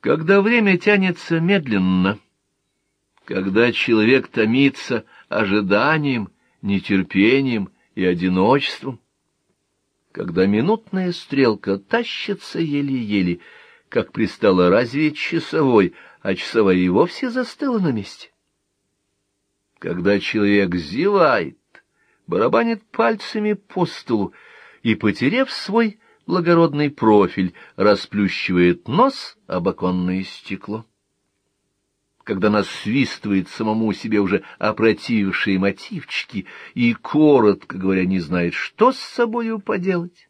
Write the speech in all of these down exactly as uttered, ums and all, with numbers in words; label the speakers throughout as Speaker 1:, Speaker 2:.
Speaker 1: Когда время тянется медленно, когда человек томится ожиданием, нетерпением и одиночеством, когда минутная стрелка тащится еле-еле, как пристало разве часовой, а часовая и вовсе застыла на месте. Когда человек зевает, барабанит пальцами по столу и, потеряв свой благородный профиль, расплющивает нос об оконное стекло. Когда насвистывает самому себе уже опротивившие мотивчики и, коротко говоря, не знает, что с собою поделать.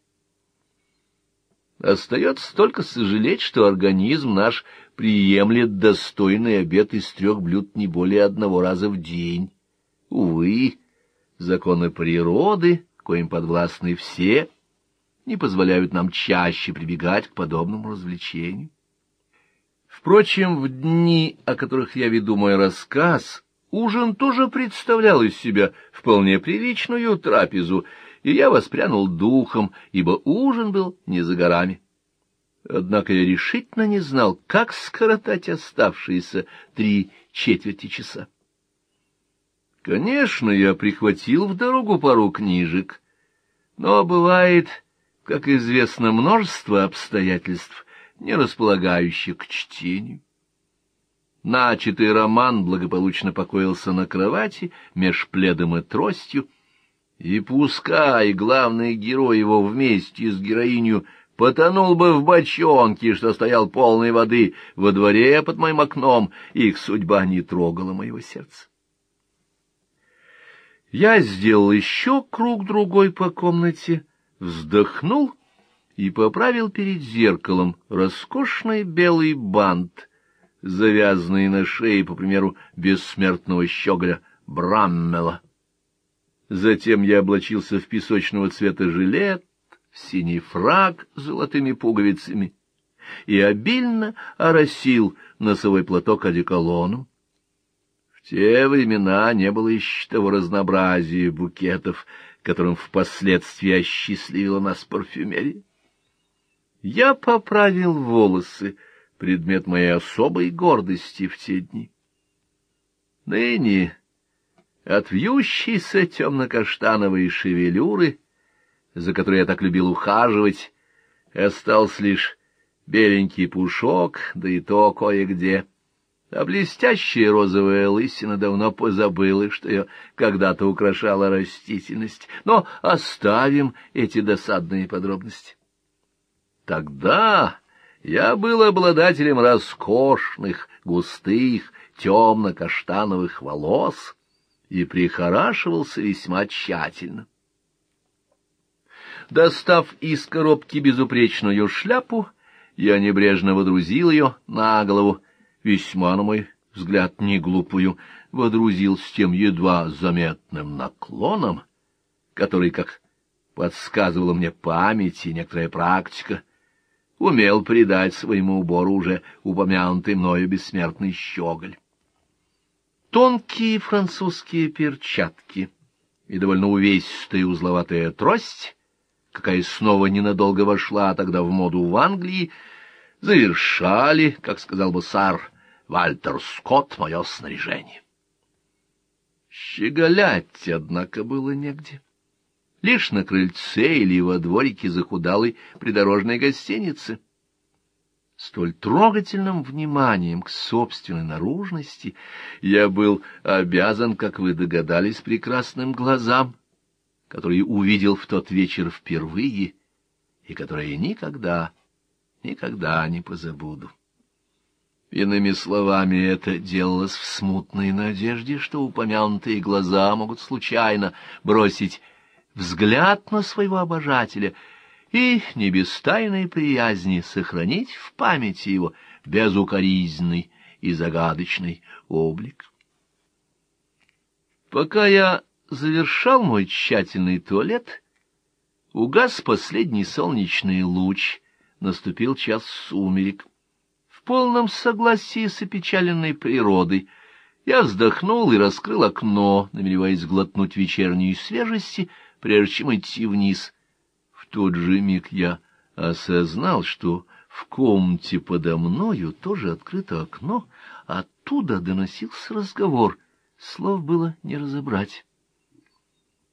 Speaker 1: Остается только сожалеть, что организм наш приемлет достойный обед из трех блюд не более одного раза в день. Увы, законы природы, коим подвластны все, не позволяют нам чаще прибегать к подобному развлечению. Впрочем, в дни, о которых я веду мой рассказ, ужин тоже представлял из себя вполне приличную трапезу, и я воспрянул духом, ибо ужин был не за горами. Однако я решительно не знал, как скоротать оставшиеся три четверти часа. Конечно, я прихватил в дорогу пару книжек, но бывает, как известно, множество обстоятельств, не располагающих к чтению. Начатый роман благополучно покоился на кровати меж пледом и тростью, и пускай главный герой его вместе с героинью потонул бы в бочонке, что стоял полной воды во дворе под моим окном, их судьба не трогала моего сердца. Я сделал еще круг-другой по комнате, вздохнул и поправил перед зеркалом роскошный белый бант, завязанный на шее, по примеру бессмертного щеголя Браммела. Затем я облачился в песочного цвета жилет, в синий фрак с золотыми пуговицами и обильно оросил носовой платок одеколоном. В те времена не было еще того разнообразия букетов, которым впоследствии осчастливила нас парфюмерия. Я поправил волосы, предмет моей особой гордости в те дни. Ныне от вьющейся темно-каштановой шевелюры, за которой я так любил ухаживать, остался лишь беленький пушок, да и то кое-где, а блестящая розовая лысина давно позабыла, что ее когда-то украшала растительность. Но оставим эти досадные подробности. Тогда я был обладателем роскошных, густых, темно-каштановых волос и прихорашивался весьма тщательно. Достав из коробки безупречную шляпу, я небрежно водрузил ее на голову, весьма, на мой взгляд, не глупую, водрузил с тем едва заметным наклоном, который, как подсказывала мне память и некоторая практика, умел придать своему убору уже упомянутый мною бессмертный щеголь. Тонкие французские перчатки и довольно увесистая узловатая трость, какая снова ненадолго вошла тогда в моду в Англии, завершали, как сказал бы сар Вальтер Скотт, мое снаряжение. Щеголять, однако, было негде. Лишь на крыльце или во дворике захудалой придорожной гостиницы. Столь трогательным вниманием к собственной наружности я был обязан, как вы догадались, прекрасным глазам, которые увидел в тот вечер впервые и которые никогда, никогда не позабуду. Иными словами, это делалось в смутной надежде, что упомянутые глаза могут случайно бросить взгляд на своего обожателя и, не без тайной приязни, сохранить в памяти его безукоризненный и загадочный облик. Пока я завершал мой тщательный туалет, угас последний солнечный луч, наступил час сумерек. В полном согласии с опечаленной природой я вздохнул и раскрыл окно, намереваясь глотнуть вечерней свежести, прежде чем идти вниз. В тот же миг я осознал, что В комнате подо мною тоже открыто окно, оттуда доносился разговор, слов было не разобрать.